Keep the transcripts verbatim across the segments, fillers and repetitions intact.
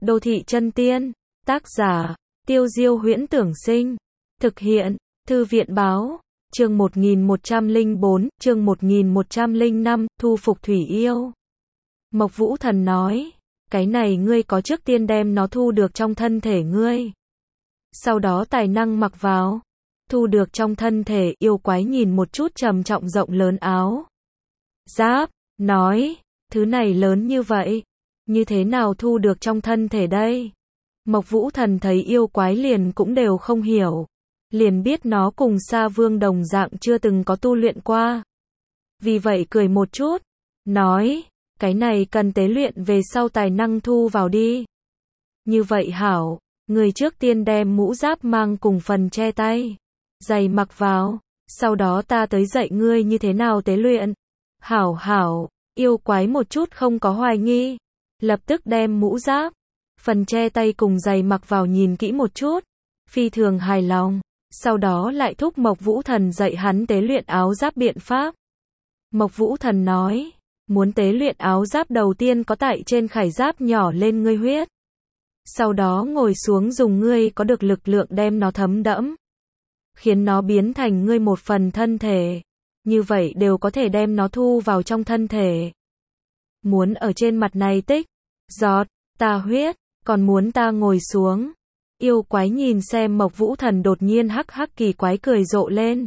Đô thị chân tiên, tác giả, Tiêu Diêu Huyễn Tưởng Sinh, thực hiện, Thư viện Báo, chương một nghìn một trăm lẻ bốn, chương một nghìn một trăm lẻ năm, thu phục Thủy Yêu. Mộc Vũ Thần nói, cái này ngươi có trước tiên đem nó thu được trong thân thể ngươi. Sau đó tài năng mặc vào, thu được trong thân thể. Yêu quái nhìn một chút trầm trọng rộng lớn áo giáp, nói, thứ này lớn như vậy, như thế nào thu được trong thân thể đây? Mộc Vũ Thần thấy yêu quái liền cũng đều không hiểu, liền biết nó cùng Sa Vương đồng dạng chưa từng có tu luyện qua. Vì vậy cười một chút, nói, cái này cần tế luyện về sau tài năng thu vào đi. Như vậy hảo, người trước tiên đem mũ giáp mang cùng phần che tay, giày mặc vào, sau đó ta tới dạy ngươi như thế nào tế luyện. Hảo hảo, yêu quái một chút không có hoài nghi, lập tức đem mũ giáp, phần che tay cùng giày mặc vào nhìn kỹ một chút, phi thường hài lòng, sau đó lại thúc Mộc Vũ Thần dạy hắn tế luyện áo giáp biện pháp. Mộc Vũ Thần nói, muốn tế luyện áo giáp đầu tiên có tại trên khải giáp nhỏ lên ngươi huyết. Sau đó ngồi xuống dùng ngươi có được lực lượng đem nó thấm đẫm, khiến nó biến thành ngươi một phần thân thể. Như vậy đều có thể đem nó thu vào trong thân thể. Muốn ở trên mặt này tích giọt ta huyết, còn muốn ta ngồi xuống. Yêu quái nhìn xem Mộc Vũ Thần đột nhiên hắc hắc kỳ quái cười rộ lên.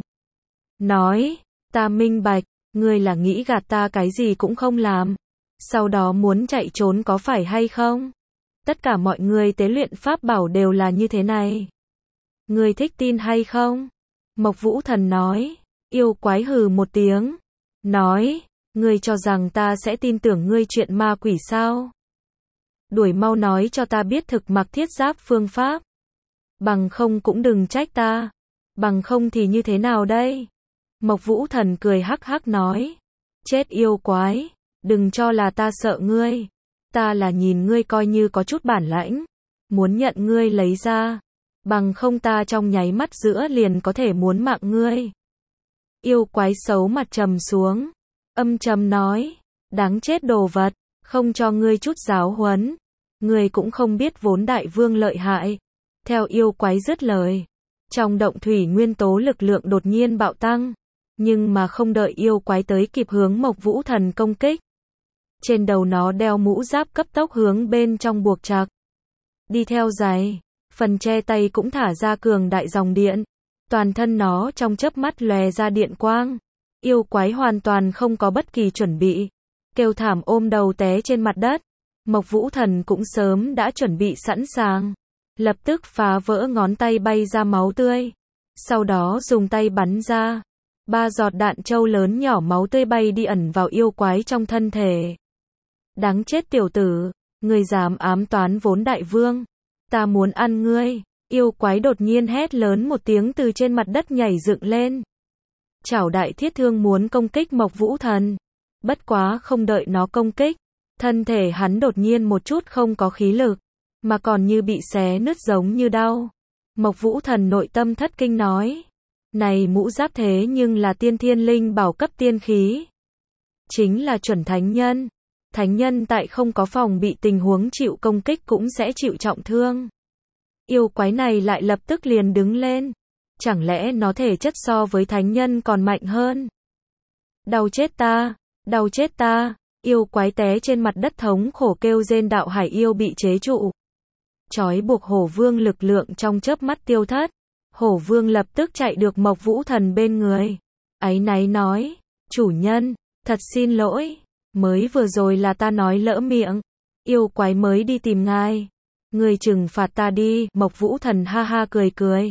Nói, ta minh bạch, ngươi là nghĩ gạt ta cái gì cũng không làm. Sau đó muốn chạy trốn có phải hay không? Tất cả mọi người tế luyện pháp bảo đều là như thế này. Ngươi thích tin hay không? Mộc Vũ Thần nói. Yêu quái hừ một tiếng, nói, ngươi cho rằng ta sẽ tin tưởng ngươi chuyện ma quỷ sao? Đuổi mau nói cho ta biết thực mặc thiết giáp phương pháp. Bằng không cũng đừng trách ta. Bằng không thì như thế nào đây? Mộc Vũ Thần cười hắc hắc nói, chết yêu quái, đừng cho là ta sợ ngươi. Ta là nhìn ngươi coi như có chút bản lãnh, muốn nhận ngươi lấy ra. Bằng không ta trong nháy mắt giữa liền có thể muốn mạng ngươi. Yêu quái xấu mặt trầm xuống, âm trầm nói, đáng chết đồ vật, không cho ngươi chút giáo huấn, ngươi cũng không biết vốn đại vương lợi hại. Theo yêu quái dứt lời, trong động thủy nguyên tố lực lượng đột nhiên bạo tăng, nhưng mà không đợi yêu quái tới kịp hướng Mộc Vũ Thần công kích. Trên đầu nó đeo mũ giáp cấp tốc hướng bên trong buộc chặt. Đi theo giày, phần che tay cũng thả ra cường đại dòng điện. Toàn thân nó trong chớp mắt lóe ra điện quang. Yêu quái hoàn toàn không có bất kỳ chuẩn bị, kêu thảm ôm đầu té trên mặt đất. Mộc Vũ Thần cũng sớm đã chuẩn bị sẵn sàng, lập tức phá vỡ ngón tay bay ra máu tươi, sau đó dùng tay bắn ra ba giọt đạn châu lớn nhỏ máu tươi bay đi ẩn vào yêu quái trong thân thể. Đáng chết tiểu tử, ngươi dám ám toán vốn đại vương, ta muốn ăn ngươi. Yêu quái đột nhiên hét lớn một tiếng từ trên mặt đất nhảy dựng lên. Chảo đại thiết thương muốn công kích Mộc Vũ Thần. Bất quá không đợi nó công kích, thân thể hắn đột nhiên một chút không có khí lực, mà còn như bị xé nứt giống như đau. Mộc Vũ Thần nội tâm thất kinh nói, này mũ giáp thế nhưng là tiên thiên linh bảo cấp tiên khí. Chính là chuẩn thánh nhân. Thánh nhân tại không có phòng bị tình huống chịu công kích cũng sẽ chịu trọng thương. Yêu quái này lại lập tức liền đứng lên. Chẳng lẽ nó thể chất so với thánh nhân còn mạnh hơn? Đau chết ta, đau chết ta. Yêu quái té trên mặt đất thống khổ kêu rên. Đạo hải yêu bị chế trụ, trói buộc hổ vương lực lượng trong chớp mắt tiêu thất. Hổ vương lập tức chạy được Mộc Vũ Thần bên người, áy náy nói, chủ nhân, thật xin lỗi, mới vừa rồi là ta nói lỡ miệng, yêu quái mới đi tìm ngài. Người trừng phạt ta đi. Mộc Vũ Thần ha ha cười cười,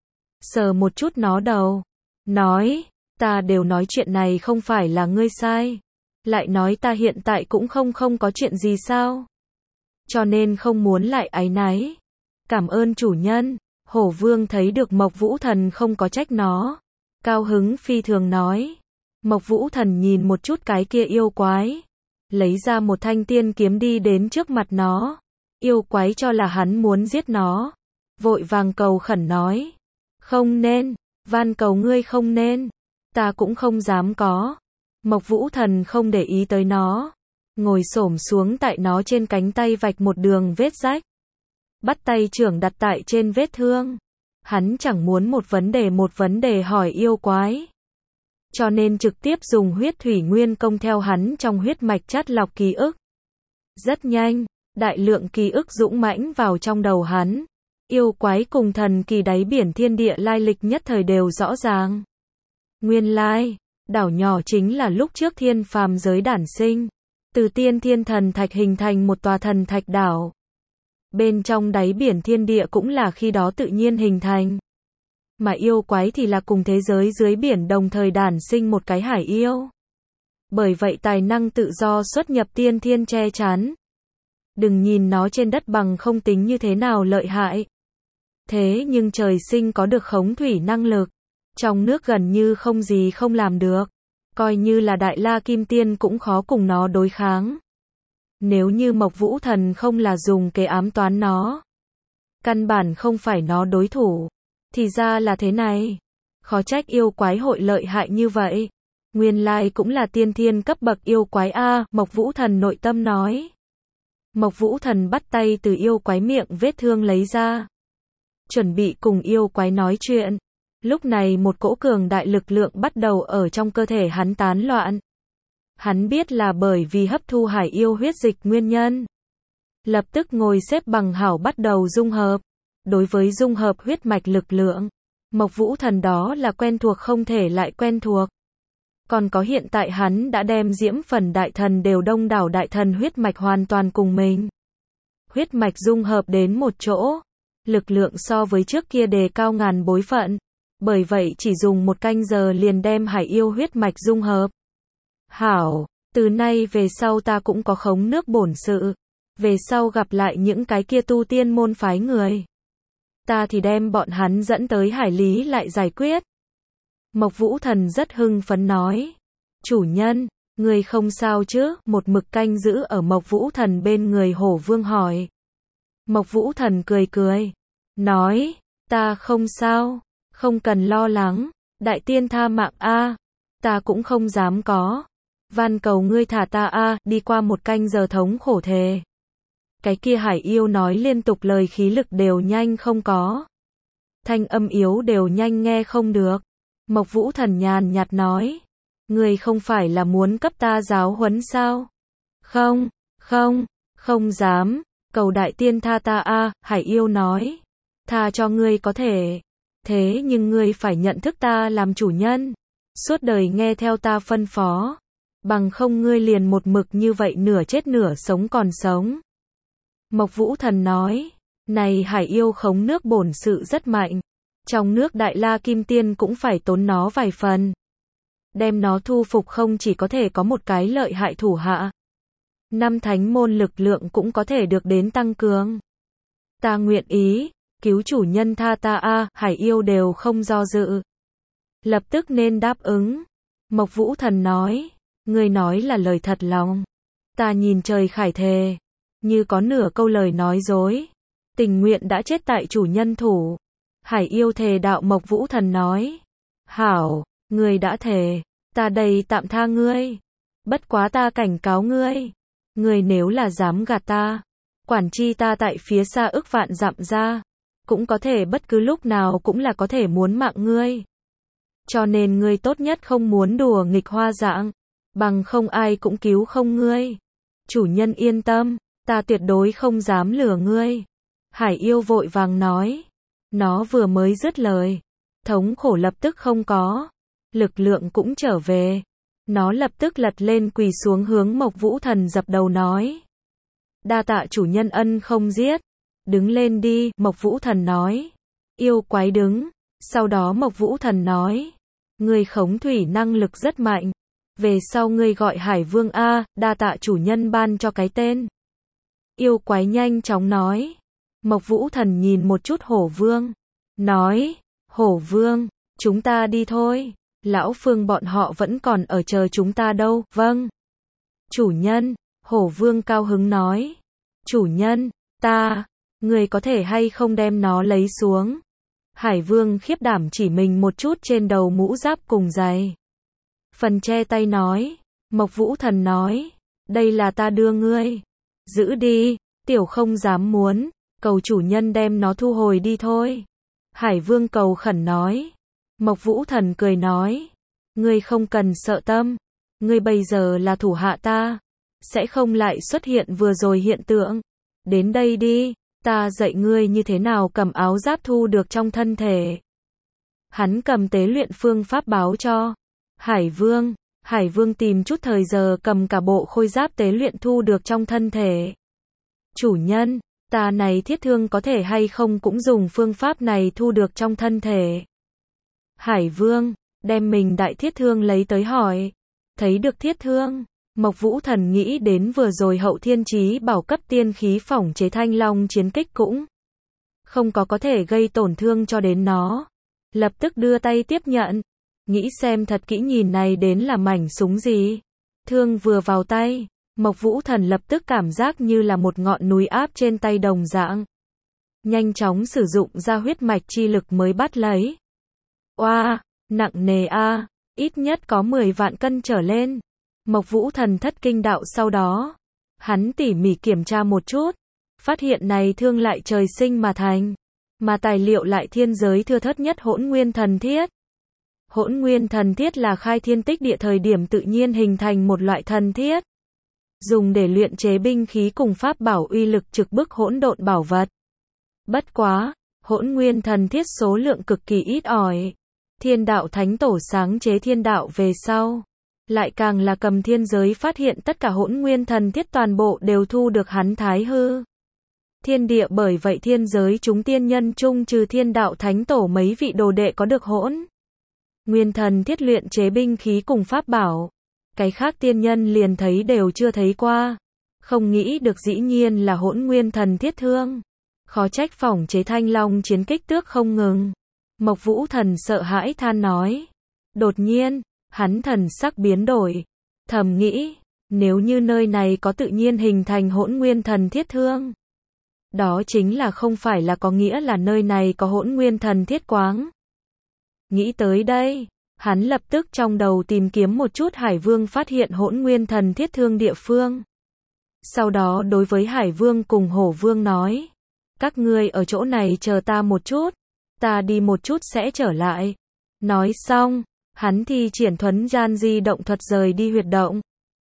sờ một chút nó đầu, nói, ta đều nói chuyện này không phải là ngươi sai, lại nói ta hiện tại cũng không không có chuyện gì sao, cho nên không muốn lại áy náy. Cảm ơn chủ nhân. Hổ vương thấy được Mộc Vũ Thần không có trách nó, cao hứng phi thường nói. Mộc Vũ Thần nhìn một chút cái kia yêu quái, lấy ra một thanh tiên kiếm đi đến trước mặt nó. Yêu quái cho là hắn muốn giết nó, vội vàng cầu khẩn nói, không nên, van cầu ngươi không nên, ta cũng không dám có. Mộc Vũ Thần không để ý tới nó, ngồi xổm xuống tại nó trên cánh tay vạch một đường vết rách. bắt tay trưởng đặt tại trên vết thương. Hắn chẳng muốn một vấn đề một vấn đề hỏi yêu quái. Cho nên trực tiếp dùng huyết thủy nguyên công theo hắn trong huyết mạch chắt lọc ký ức. Rất nhanh, đại lượng ký ức dũng mãnh vào trong đầu hắn. Yêu quái cùng thần kỳ đáy biển thiên địa lai lịch nhất thời đều rõ ràng. Nguyên lai, đảo nhỏ chính là lúc trước thiên phàm giới đản sinh. Từ tiên thiên thần thạch hình thành một tòa thần thạch đảo. Bên trong đáy biển thiên địa cũng là khi đó tự nhiên hình thành. Mà yêu quái thì là cùng thế giới dưới biển đồng thời đản sinh một cái hải yêu. Bởi vậy tài năng tự do xuất nhập tiên thiên che chắn. Đừng nhìn nó trên đất bằng không tính như thế nào lợi hại. Thế nhưng trời sinh có được khống thủy năng lực. Trong nước gần như không gì không làm được. Coi như là đại la kim tiên cũng khó cùng nó đối kháng. Nếu như Mộc Vũ Thần không là dùng kế ám toán nó. Căn bản không phải nó đối thủ. Thì ra là thế này. Khó trách yêu quái hội lợi hại như vậy. Nguyên lai cũng là tiên thiên cấp bậc yêu quái A, Mộc Vũ Thần nội tâm nói. Mộc Vũ Thần bắt tay từ yêu quái miệng vết thương lấy ra. Chuẩn bị cùng yêu quái nói chuyện. Lúc này một cỗ cường đại lực lượng bắt đầu ở trong cơ thể hắn tán loạn. Hắn biết là bởi vì hấp thu hải yêu huyết dịch nguyên nhân. Lập tức ngồi xếp bằng hảo bắt đầu dung hợp. Đối với dung hợp huyết mạch lực lượng, Mộc Vũ Thần đó là quen thuộc không thể lại quen thuộc. Còn có hiện tại hắn đã đem diễm phần đại thần đều đông đảo đại thần huyết mạch hoàn toàn cùng mình. Huyết mạch dung hợp đến một chỗ. Lực lượng so với trước kia đề cao ngàn bối phận. Bởi vậy chỉ dùng một canh giờ liền đem hải yêu huyết mạch dung hợp. Hảo, từ nay về sau ta cũng có khống nước bổn sự. Về sau gặp lại những cái kia tu tiên môn phái người. Ta thì đem bọn hắn dẫn tới hải lý lại giải quyết. Mộc Vũ Thần rất hưng phấn nói. Chủ nhân, người không sao chứ? Một mực canh giữ ở Mộc Vũ Thần bên người Hổ Vương hỏi. Mộc Vũ Thần cười cười. Nói, ta không sao, không cần lo lắng. Đại tiên tha mạng A. Ta cũng không dám có. Van cầu ngươi thả ta A. Đi qua một canh giờ thống khổ thề. Cái kia hải yêu nói liên tục lời khí lực đều nhanh không có. Thanh âm yếu đều nhanh nghe không được. Mộc Vũ Thần nhàn nhạt nói. Người không phải là muốn cấp ta giáo huấn sao? Không, không, không dám. Cầu đại tiên tha ta a. Hải yêu nói. Tha cho ngươi có thể. Thế nhưng ngươi phải nhận thức ta làm chủ nhân. Suốt đời nghe theo ta phân phó. Bằng không ngươi liền một mực như vậy nửa chết nửa sống còn sống. Mộc Vũ Thần nói. Này hải yêu khống nước bổn sự rất mạnh. Trong nước đại la kim tiên cũng phải tốn nó vài phần. Đem nó thu phục không chỉ có thể có một cái lợi hại thủ hạ. Năm thánh môn lực lượng cũng có thể được đến tăng cường. Ta nguyện ý, cứu chủ nhân tha ta a. Hải yêu đều không do dự. Lập tức nên đáp ứng. Mộc Vũ Thần nói. Ngươi nói là lời thật lòng. Ta nhìn trời khải thề. Như có nửa câu lời nói dối. Tình nguyện đã chết tại chủ nhân thủ. Hải yêu thề đạo. Mộc Vũ Thần nói. Hảo, ngươi đã thề. Ta đây tạm tha ngươi. Bất quá ta cảnh cáo ngươi. Ngươi nếu là dám gạt ta. Quản chi ta tại phía xa ức vạn dặm ra. Cũng có thể bất cứ lúc nào cũng là có thể muốn mạng ngươi. Cho nên ngươi tốt nhất không muốn đùa nghịch hoa dạng. Bằng không ai cũng cứu không ngươi. Chủ nhân yên tâm. Ta tuyệt đối không dám lừa ngươi. Hải yêu vội vàng nói. Nó vừa mới dứt lời. Thống khổ lập tức không có. Lực lượng cũng trở về. Nó lập tức lật lên quỳ xuống hướng Mộc Vũ Thần dập đầu nói. Đa tạ chủ nhân ân không giết. Đứng lên đi, Mộc Vũ Thần nói. Yêu quái đứng. Sau đó Mộc Vũ Thần nói. Ngươi khống thủy năng lực rất mạnh. Về sau ngươi gọi Hải Vương A, đa tạ chủ nhân ban cho cái tên. Yêu quái nhanh chóng nói. Mộc Vũ Thần nhìn một chút Hổ Vương. Nói. Hổ Vương, chúng ta đi thôi. Lão Phương bọn họ vẫn còn ở chờ chúng ta đâu. Vâng. Chủ nhân, Hổ Vương cao hứng nói. Chủ nhân, ta, người có thể hay không đem nó lấy xuống. Hải Vương khiếp đảm chỉ mình một chút trên đầu mũ giáp cùng giày. Phần che tay nói. Mộc Vũ Thần nói. Đây là ta đưa ngươi. Giữ đi, tiểu không dám muốn. cầu chủ nhân đem nó thu hồi đi thôi. Hải Vương cầu khẩn nói. Mộc Vũ Thần cười nói, ngươi không cần sợ tâm, ngươi bây giờ là thủ hạ ta, sẽ không lại xuất hiện vừa rồi hiện tượng. Đến đây đi, ta dạy ngươi như thế nào cầm áo giáp thu được trong thân thể. Hắn cầm tế luyện phương pháp báo cho Hải Vương. Hải Vương tìm chút thời giờ cầm cả bộ khôi giáp tế luyện thu được trong thân thể. Chủ nhân, ta này thiết thương có thể hay không cũng dùng phương pháp này thu được trong thân thể. Hải Vương đem mình đại thiết thương lấy tới hỏi. Thấy được thiết thương, Mộc Vũ Thần nghĩ đến vừa rồi Hậu Thiên Chí bảo cấp tiên khí phỏng chế Thanh Long chiến kích cũng không có có thể gây tổn thương cho đến nó. Lập tức đưa tay tiếp nhận, nghĩ xem thật kỹ nhìn này đến là mảnh súng gì. Thương vừa vào tay, Mộc Vũ Thần lập tức cảm giác như là một ngọn núi áp trên tay đồng dạng. Nhanh chóng sử dụng ra huyết mạch chi lực mới bắt lấy. Oa, nặng nề a, ít nhất có mười vạn cân trở lên. Mộc Vũ Thần thất kinh đạo sau đó. Hắn tỉ mỉ kiểm tra một chút, phát hiện này thương lại trời sinh mà thành, mà tài liệu lại thiên giới thưa thớt nhất Hỗn Nguyên Thần Thiết. Hỗn Nguyên Thần Thiết là khai thiên tích địa thời điểm tự nhiên hình thành một loại thần thiết, dùng để luyện chế binh khí cùng pháp bảo uy lực trực bức hỗn độn bảo vật. Bất quá, Hỗn Nguyên Thần Thiết số lượng cực kỳ ít ỏi. Thiên đạo thánh tổ sáng chế thiên đạo về sau, lại càng là cầm thiên giới phát hiện tất cả Hỗn Nguyên Thần Thiết toàn bộ đều thu được hắn thái hư thiên địa, bởi vậy thiên giới chúng tiên nhân chung trừ thiên đạo thánh tổ mấy vị đồ đệ có được Hỗn Nguyên Thần Thiết luyện chế binh khí cùng pháp bảo. Cái khác tiên nhân liền thấy đều chưa thấy qua. Không nghĩ được dĩ nhiên là Hỗn Nguyên Thần Thiết thương. Khó trách phỏng chế Thanh Long chiến kích tước không ngừng. Mộc Vũ Thần sợ hãi than nói. Đột nhiên, hắn thần sắc biến đổi. Thầm nghĩ, nếu như nơi này có tự nhiên hình thành Hỗn Nguyên Thần Thiết thương, đó chính là không phải là có nghĩa là nơi này có Hỗn Nguyên Thần Thiết quáng. Nghĩ tới đây, hắn lập tức trong đầu tìm kiếm một chút Hải Vương phát hiện Hỗn Nguyên Thần Thiết thương địa phương. Sau đó đối với Hải Vương cùng Hổ Vương nói, các ngươi ở chỗ này chờ ta một chút, ta đi một chút sẽ trở lại. Nói xong, hắn thi triển thuấn gian di động thuật rời đi huyệt động.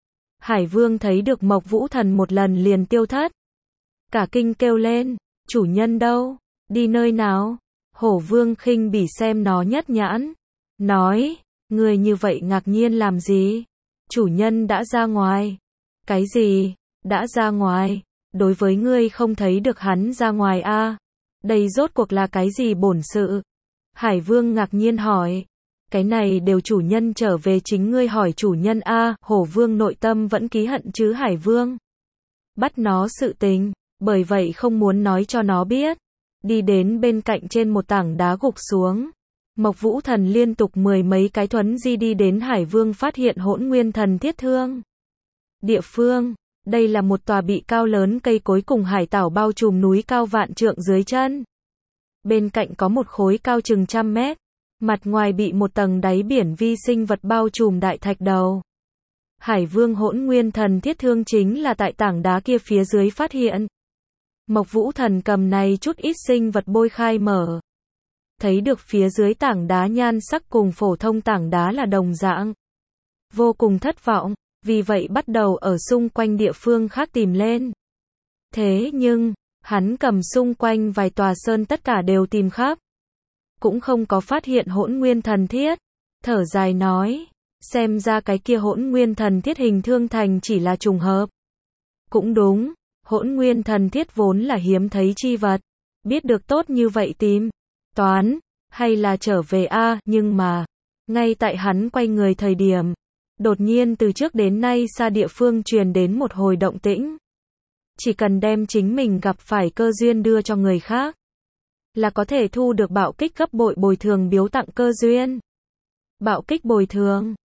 Hải Vương thấy được Mộc Vũ Thần một lần liền tiêu thất. Cả kinh kêu lên, chủ nhân đâu, đi nơi nào? Hổ Vương khinh bỉ xem nó nhất nhãn, nói, ngươi như vậy ngạc nhiên làm gì? Chủ nhân đã ra ngoài. Cái gì? Đã ra ngoài? Đối với ngươi không thấy được hắn ra ngoài a? À? Đây rốt cuộc là cái gì bổn sự? Hải Vương ngạc nhiên hỏi. Cái này đều chủ nhân trở về chính ngươi hỏi chủ nhân a. À? Hổ Vương nội tâm vẫn ký hận chứ Hải Vương bắt nó sự tình, bởi vậy không muốn nói cho nó biết. Đi đến bên cạnh trên một tảng đá gục xuống. Mộc Vũ Thần liên tục mười mấy cái thuấn di đi đến Hải Vương phát hiện Hỗn Nguyên Thần Thiết thương địa phương. Đây là một tòa bị cao lớn cây cối cùng hải tảo bao trùm núi cao vạn trượng dưới chân. Bên cạnh có một khối cao chừng trăm mét, mặt ngoài bị một tầng đáy biển vi sinh vật bao trùm đại thạch đầu. Hải Vương Hỗn Nguyên Thần Thiết thương chính là tại tảng đá kia phía dưới phát hiện. Mộc Vũ Thần cầm này chút ít sinh vật bôi khai mở. Thấy được phía dưới tảng đá nhan sắc cùng phổ thông tảng đá là đồng dạng. Vô cùng thất vọng, vì vậy bắt đầu ở xung quanh địa phương khác tìm lên. Thế nhưng, hắn cầm xung quanh vài tòa sơn tất cả đều tìm khắp. Cũng không có phát hiện Hỗn Nguyên Thần Thiết. Thở dài nói, xem ra cái kia Hỗn Nguyên Thần Thiết hình thương thành chỉ là trùng hợp. Cũng đúng. Hỗn Nguyên Thần Thiết vốn là hiếm thấy chi vật, biết được tốt như vậy tìm toán, hay là trở về a, à, nhưng mà, ngay tại hắn quay người thời điểm, đột nhiên từ trước đến nay xa địa phương truyền đến một hồi động tĩnh. Chỉ cần đem chính mình gặp phải cơ duyên đưa cho người khác, là có thể thu được bạo kích gấp bội bồi thường biếu tặng cơ duyên. Bạo kích bồi thường,